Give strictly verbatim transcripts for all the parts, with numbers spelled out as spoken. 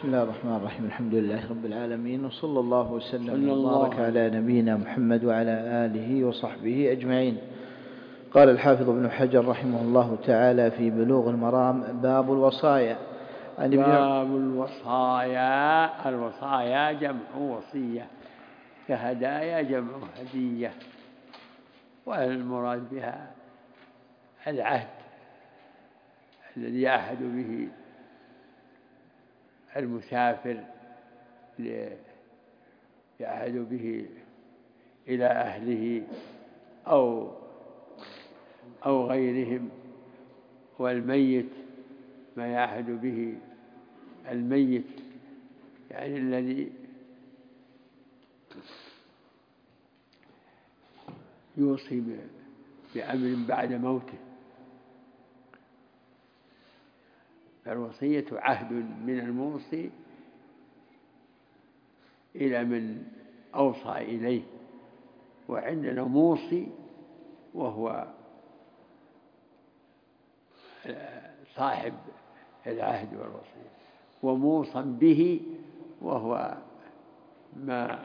بسم الله الرحمن الرحيم. الحمد لله رب العالمين، وصلى الله وسلم وبارك على نبينا محمد وعلى آله وصحبه أجمعين. قال الحافظ ابن حجر رحمه الله تعالى في بلوغ المرام: باب الوصايا. باب الوصايا. الوصايا جمع وصية، كهدايا جمع هدية، والمراد بها العهد الذي يعهد به المسافر، يعهد به إلى أهله أو أو غيرهم، والميت ما يعهد به الميت، يعني الذي يوصي بأمر بعد موته. فالوصية عهد من الموصي إلى من أوصى إليه، وعندنا موصي وهو صاحب العهد والوصية، وموصى به وهو ما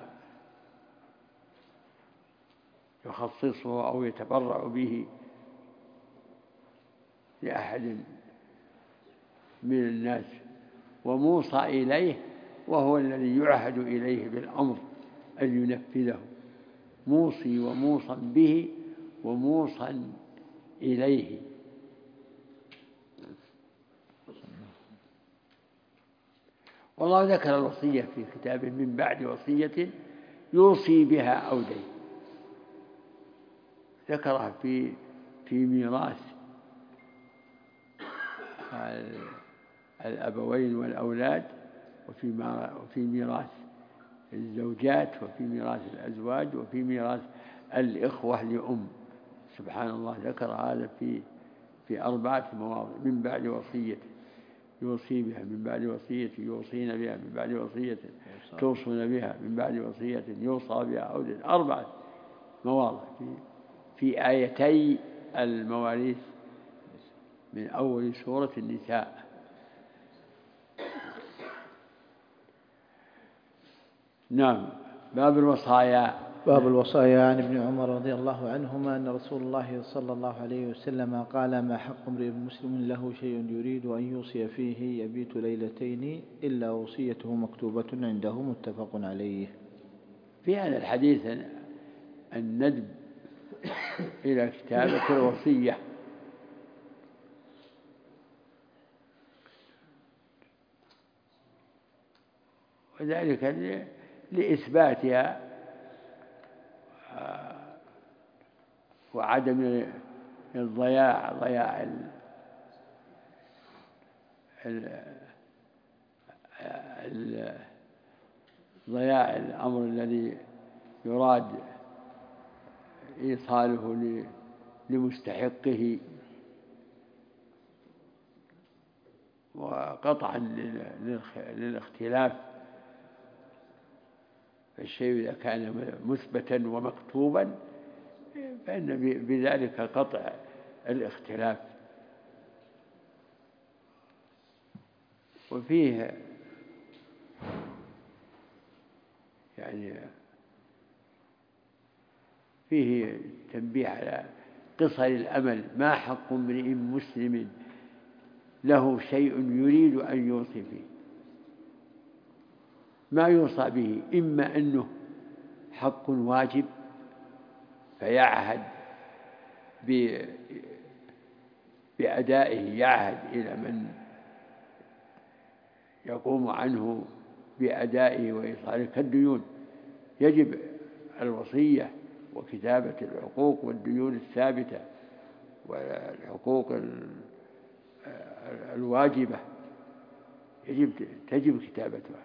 يخصصه أو يتبرع به لأحد من الناس، وموصى إليه وهو الذي يعهد إليه بالأمر أن ينفذه. موصي وموصى به وموصى إليه. والله ذكر الوصية في كتاب من بعد وصية يوصي بها أو دين، ذكرها في في ميراث الأبوين والأولاد، وفي ميراث الزوجات، وفي ميراث الأزواج، وفي ميراث الإخوة لأم. سبحان الله، ذكر هذا في في أربعة مواضع: من بعد وصية يوصي بها، من بعد وصية يوصين بها، من بعد وصية توصون بها، من بعد وصية يوصى بها أو دين. أربعة مواضع في في آيتي المواريث من أول سورة النساء. نعم. باب الوصايا. باب الوصايا. عن ابن عمر رضي الله عنهما أن رسول الله صلى الله عليه وسلم قال: ما حق امرئ مسلم له شيء يريد أن يوصي فيه يبيت ليلتين إلا وصيته مكتوبة عنده، متفق عليه. في هذا الحديث الندب إلى كتابة الوصية، وذلك لإثباتها وعدم الضياع ضياع ضياع الأمر الذي يراد إيصاله لمستحقه، وقطعا للاختلاف. فالشيء إذا كان مثبتا ومكتوبا فإن بذلك قطع الاختلاف. وفيه يعني فيه تنبيه على قصر الأمل. ما حق امرئ مسلم له شيء يريد أن يوصي فيه. ما يوصى به إما أنه حق واجب فيعهد بأدائه، يعهد إلى من يقوم عنه بأدائه وإيصاله، كالديون. يجب الوصية وكتابة الحقوق والديون الثابتة والحقوق الواجبة، يجب تجب كتابتها.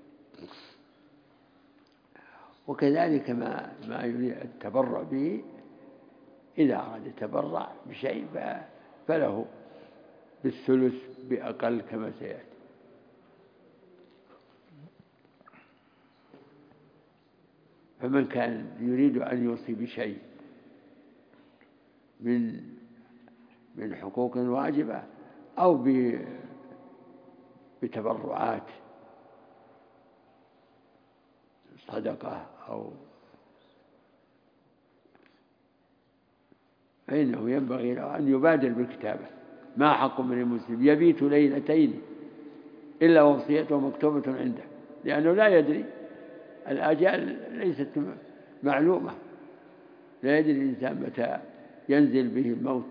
وكذلك ما ما يريد التبرع به، إذا أراد يتبرع بشيء فله بالثلث بأقل كما سيأتي. فمن كان يريد أن يوصي بشيء من من حقوق واجبة أو بتبرعات صدقة أو، فإنه ينبغي أن يبادر بالكتابة. ما حق امرئ مسلم يبيت ليلتين إلا وصيته مكتوبة عنده، لأنه لا يدري، الآجال ليست معلومة، لا يدري الإنسان متى ينزل به الموت.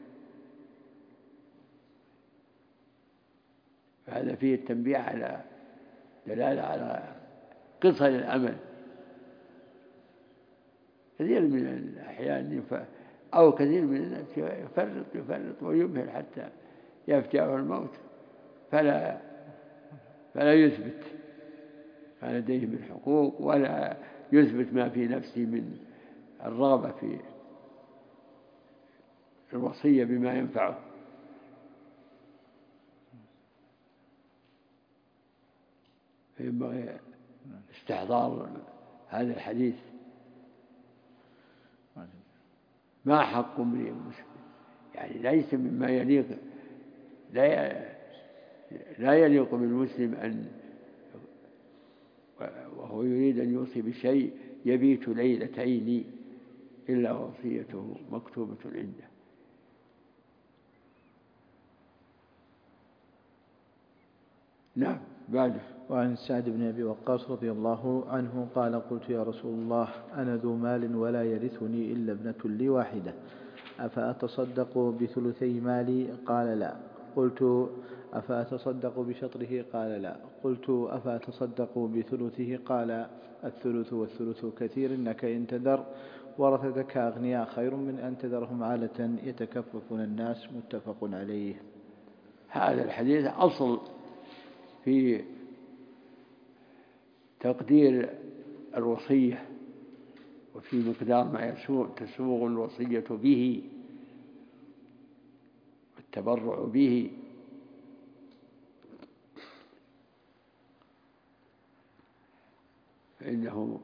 فهذا فيه التنبيه على دلالة على قصر الأمل. كثير من الأحيان أو كثير من الناس يفرط يفرط ويمهل حتى يفجأه الموت، فلا فلا يثبت ما لديه من حقوق، ولا يثبت ما في نفسه من الرغبة في الوصية بما ينفعه. فينبغي استحضار هذا الحديث. ما حق امرئ مسلم، يعني ليس مما يليق، لا لا يليق بالمسلم أن وهو يريد أن يوصي بشيء يبيت ليلتين إلا وصيته مكتوبة عنده. نعم. بعده. وعن سعد بن أبي وقاص رضي الله عنه قال: قلت يا رسول الله أنا ذو مال ولا يرثني إلا ابنة لي واحدة، أفأتصدق بثلثي مالي؟ قال لا. قلت أفأتصدق بشطره؟ قال لا. قلت أفأتصدق بثلثه؟ قال الثلث والثلث كثير، إنك إن تذر ورثتك أغنياء خير من أن تذرهم عالة يتكففون الناس. متفق عليه. هذا الحديث أصل في تقدير الوصية وفي مقدار ما تسوغ الوصية به والتبرع به. فإنه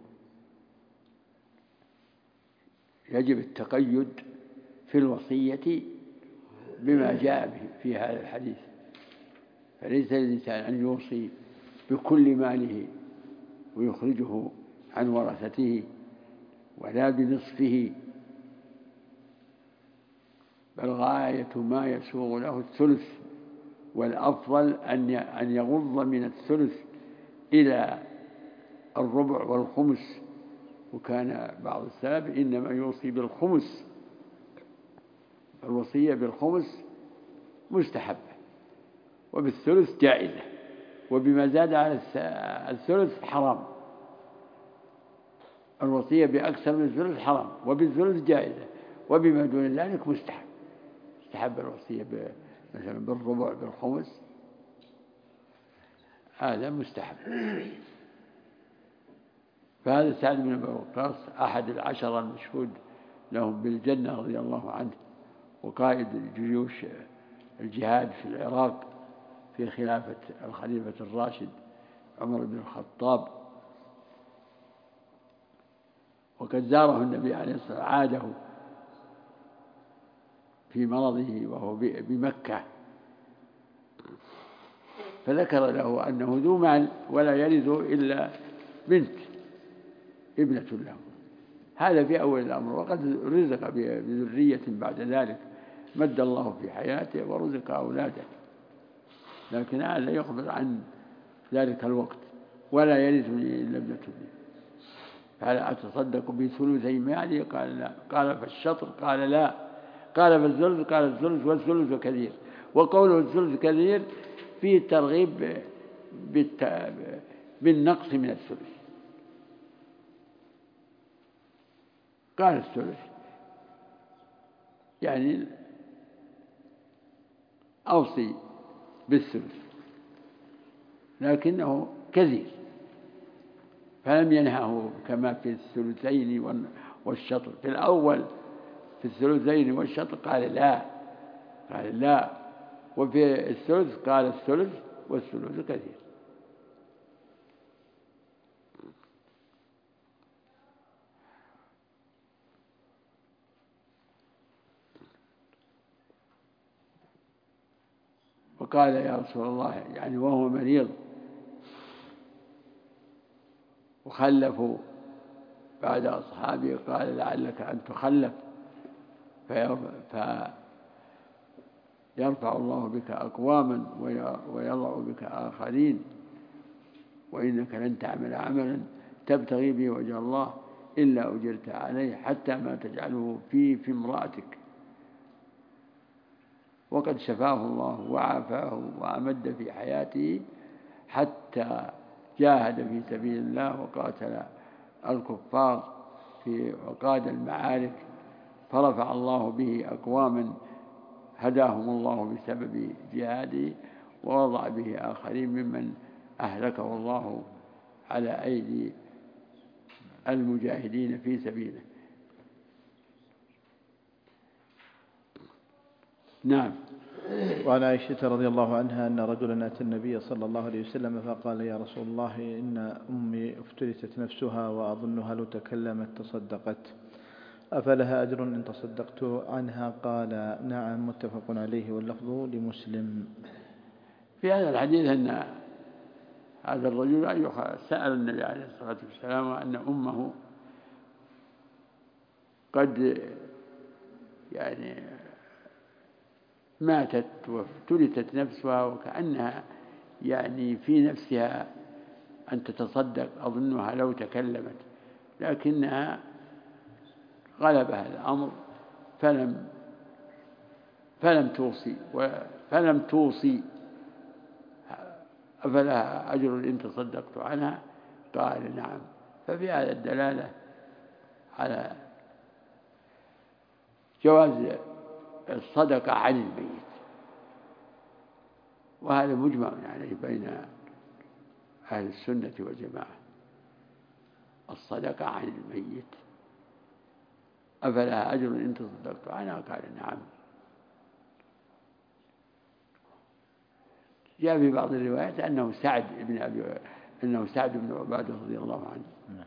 يجب التقيد في الوصية بما جاء به في هذا الحديث، فليس للإنسان أن يوصي بكل ماله ويخرجه عن ورثته، ولا بنصفه، بل غاية ما يسوغ له الثلث، والأفضل أن يغض من الثلث إلى الربع والخمس. وكان بعض السلف إنما يوصي بالخمس، الوصية بالخمس مستحبة، وبالثلث جائزة، وبما زاد على الثلث حرام. الوصية بأكثر من الثلث حرام، وبالثلث جائزة، وبما دون ذلك مستحب. مستحب الوصية مثلا بالربع بالخمس، هذا مستحب. فهذا سعد بن أبي وقاص أحد العشرة المشهود لهم بالجنة رضي الله عنه، وقائد جيوش الجهاد في العراق في خلافة الخليفة الراشد عمر بن الخطاب. وقد زاره النبي عليه الصلاة والسلام، عاده في مرضه وهو بمكة، فذكر له أنه ذو مال ولا يلد إلا بنت ابنة له. هذا في أول الأمر، وقد رزق بذرية بعد ذلك، مد الله في حياته ورزق أولاده، لكن هذا يخبر عن ذلك الوقت: ولا يرثني إلا ابنة لي. قال أتصدق بثلثي مالي؟ قال لا. قال فالشطر؟ قال لا. قال فالثلث؟ قال الثلث والثلث كثير. وقوله الثلث كثير فيه الترغيب بالنقص من الثلث. قال الثلث يعني أوصي بالثلث، لكنه كثير، فلم ينهه كما في الثلثين والشطر. في الأول في الثلثين والشطر قال لا، قال لا، وفي الثلث قال الثلث والثلث كثير. وقال يا رسول الله، يعني وهو مريض: وخلفوا بعد أصحابه قال لعلك أن تخلف فيرفع الله بك أقواما ويضع بك آخرين، وإنك لن تعمل عملا تبتغي به وجه الله إلا أجرت عليه حتى ما تجعله فيه في امرأتك. وقد شفاه الله وعافاه وأمد في حياته حتى جاهد في سبيل الله وقاتل الكفار في وقاد المعارك، فرفع الله به أقواما هداهم الله بسبب جهاده، ووضع به آخرين ممن أهلكه الله على أيدي المجاهدين في سبيله. نعم. وعن عائشة رضي الله عنها أن رجلا أتى النبي صلى الله عليه وسلم فقال: يا رسول الله، إن أمي افترست نفسها وأظنها لو تكلمت تصدقت، أفلها أجر إن تصدقت عنها؟ قال: نعم. متفق عليه واللفظ لمسلم. في هذا الحديث أن هذا الرجل سأل النبي عليه الصلاة والسلام أن أمه قد يعني ماتت وافترست نفسها وكأنها يعني في نفسها أن تتصدق، أظنها لو تكلمت، لكنها غلبها الأمر فلم فلم توصي فلم توصي أفلها أجر إن تصدقت عنها؟ قال: نعم. ففي هذا الدلالة على جواز الصدقة عن الميت، وهذا مجمع عليه بين أهل السنة والجماعة، الصدقة عن الميت. أفلها أجر إن تصدقت عنها؟ قال: نعم. جاء في بعض الروايات أنه سعد بن أبي أنه سعد بن عبادة رضي الله عنه،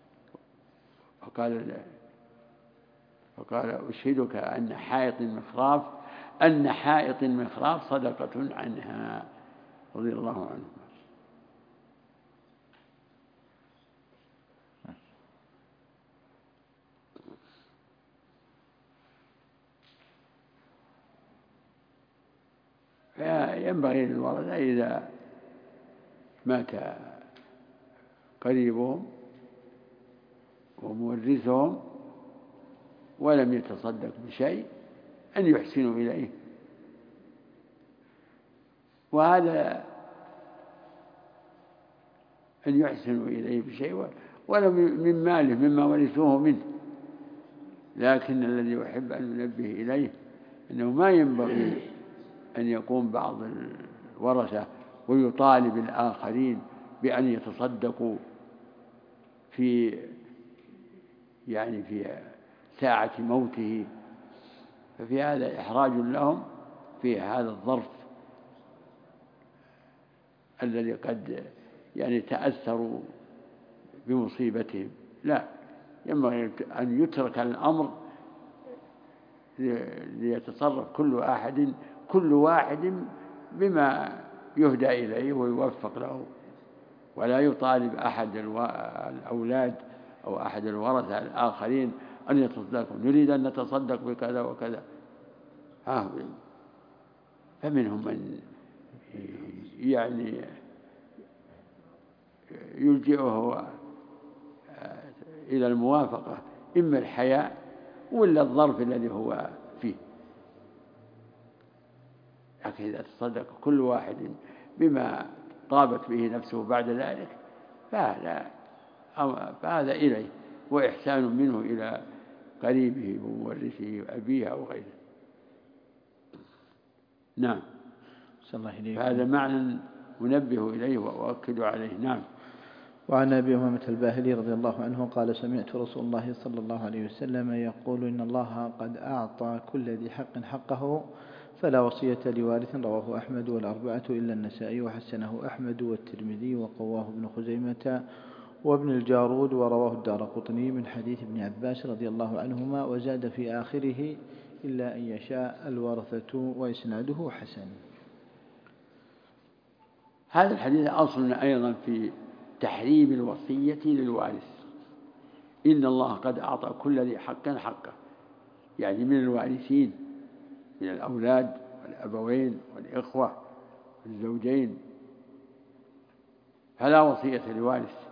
فقال فقال: أشهدك أن حائط المخراف أن حائط المخراف صدقة عنها، رضي الله عنه. فينبغي للورثة إذا مات قريبهم ومورثهم ولم يتصدق بشيء أن يحسنوا إليه، وهذا أن يحسنوا إليه بشيء ولو من ماله مما ورثوه منه. لكن الذي يحب أن ينبه إليه أنه ما ينبغي أن يقوم بعض الورثة ويطالب الآخرين بأن يتصدقوا في يعني في ساعة موته، ففي هذا إحراج لهم في هذا الظرف الذي قد يعني تأثروا بمصيبتهم. لا، ينبغي أن يترك الأمر ليتصرف كل أحد كل واحد بما يهدى إليه ويوفق له، ولا يطالب أحد الأولاد أو أحد الورثة الآخرين أن يتصدقوا، نريد أن نتصدق بكذا وكذا. ها فمنهم من يعني يلجئه إلى الموافقة، إما الحياء ولا الظرف الذي هو فيه. لكن إذا تصدق كل واحد بما طابت به نفسه بعد ذلك فهذا فهذا إليه وإحسان منه إلى قريبه ومورثه أبيه أو غيره. نعم. هذا معنى منبه إليه وأؤكد عليه. نعم. وعن أبي أمامة الباهلي رضي الله عنه قال: سمعت رسول الله صلى الله عليه وسلم يقول: إن الله قد أعطى كل ذي حق حقه فلا وصية لوارث. رواه أحمد والأربعة إلا النسائي، وحسنه أحمد والترمذي وقواه ابن خزيمة وابن الجارود، ورواه الدارقطني من حديث ابن عباس رضي الله عنهما، وزاد في آخره: إلا أن يشاء الورثة، وإسناده حسن. هذا الحديث أصل أيضا في تحريم الوصية للوارث. إن الله قد أعطى كل ذي حق حقه، يعني من الوارثين من الأولاد والأبوين والإخوة والزوجين، فلا وصية لوارث.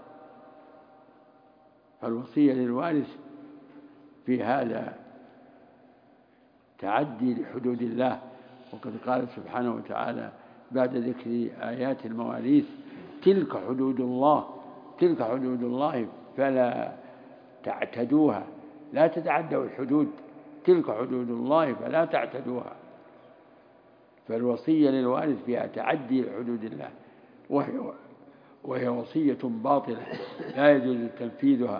فالوصية للوارث في هذا تعدي لحدود الله. وقد قال سبحانه وتعالى بعد ذكر آيات المواريث: تلك حدود الله، تلك حدود الله فلا تعتدوها. لا تتعدوا الحدود، تلك حدود الله فلا تعتدوها. فالوصية للوارث فيها تعدي لحدود الله، وهي, وهي وصية باطلة لا يجوز تنفيذها.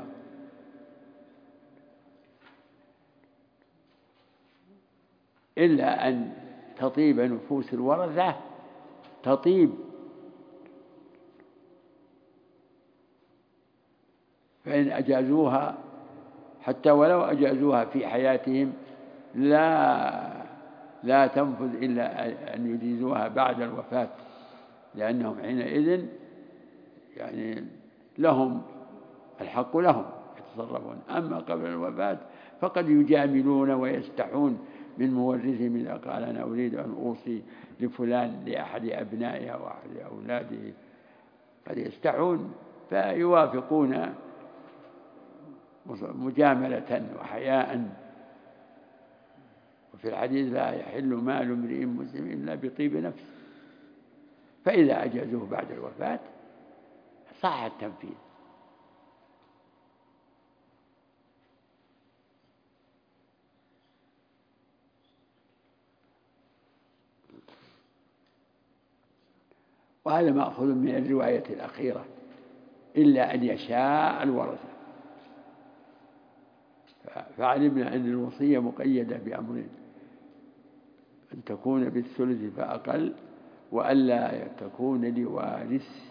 إلا أن تطيب نفوس الورثة، تطيب، فإن أجازوها حتى ولو أجازوها في حياتهم لا لا تنفذ إلا أن يجيزوها بعد الوفاة، لأنهم حينئذ يعني لهم الحق، لهم يتصرفون. أما قبل الوفاة فقد يجاملون ويستحون من مورثهم إذا قال: أنا أريد أن أوصي لفلان لأحد أبنائه أو أحد أولاده، قد يستحون فيوافقون مجاملة وحياء. وفي الحديث: لا يحل مال امرئ مسلم إلا بطيب نفس. فإذا أجازوه بعد الوفاة صح التنفيذ. وهذا مأخوذ من الرواية الأخيرة: إلا أن يشاء الورثة. فعلمنا أن الوصية مقيدة بأمرين: أن تكون بالثلث فأقل، وألا تكون لوارث.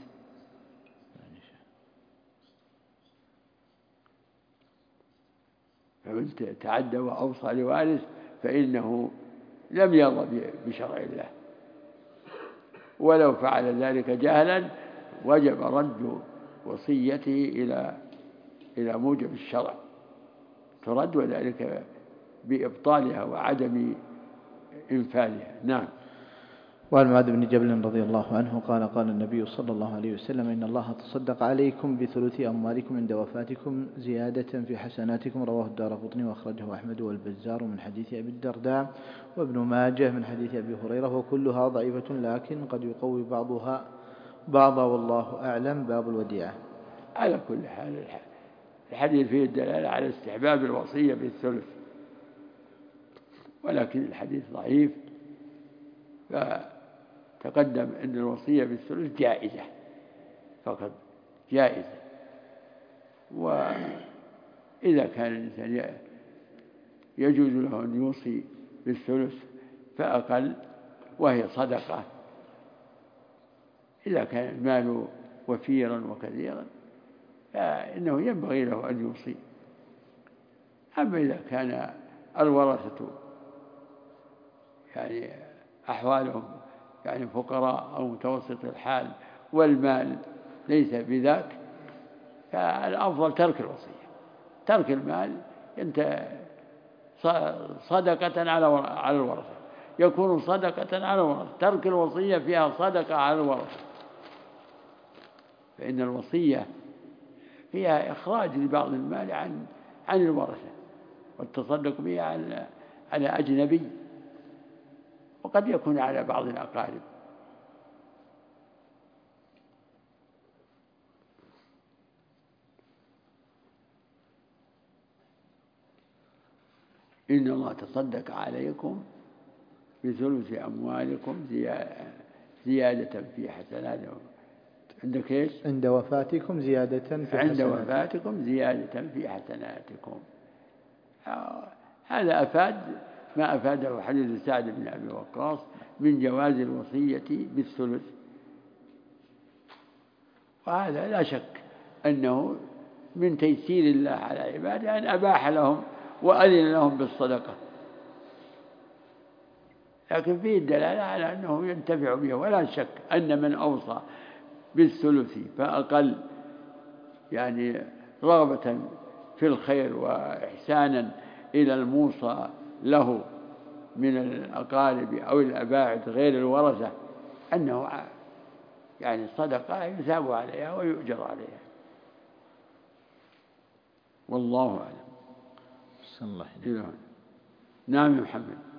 فمن تعدى وأوصى لوارث فإنه لم يرضى بشرع الله، ولو فعل ذلك جهلا وجب رد وصيته إلى إلى موجب الشرع، ترد، وذلك بإبطالها وعدم إنفاذها. نعم. وعن معاذ بن جبل رضي الله عنه قال: قال النبي صلى الله عليه وسلم: إن الله تصدق عليكم بثلث أموالكم عند وفاتكم زيادة في حسناتكم. رواه الدارقطني وأخرجه أحمد والبزار من حديث أبي الدرداء، وابن ماجه من حديث أبي هريرة، وكلها ضعيفة لكن قد يقوي بعضها بعضا والله أعلم. باب الوديعة. على كل حال الحديث فيه الدلالة على استحباب الوصية بالثلث، ولكن الحديث ضعيف. فتقدم أن الوصية بالثلث جائزة فقط، جائزة. وإذا كان الإنسان يجوز له أن يوصي بالثلث فأقل، وهي صدقة، إذا كان المال وفيرا وكثيرا فإنه ينبغي له أن يوصي. أما إذا كان الورثة يعني أحوالهم يعني فقراء أو متوسط الحال والمال ليس بذاك، فالأفضل ترك الوصية، ترك المال أنت صدقة على الورثة، يكون صدقة على الورثة. ترك الوصية فيها صدقة على الورثة، فإن الوصية فيها إخراج لبعض المال عن عن الورثة والتصدق به على على أجنبي، وقد يكون على بعض الأقارب. إن الله تصدق عليكم بثلث أموالكم زيادة في حسناتكم. عندك إيش؟ عند وفاتكم زيادة في حسناتكم. عند وفاتكم زيادة في حسناتكم. هذا أفاد ما أفاده حديث سعد بن أبي وقاص من جواز الوصية بالثلث، وهذا لا شك أنه من تيسير الله على عباده أن أباح لهم وأذن لهم بالصدقة، لكن فيه الدلالة على أنه ينتفع به. ولا شك أن من أوصى بالثلث فأقل يعني رغبة في الخير وإحسانا إلى الموصى له من الأقارب أو الأباعد غير الورثة، أنه يعني صدقة يثاب عليها ويؤجر عليها، والله أعلم. صلى الله عليه وسلم. نعم يا محمد.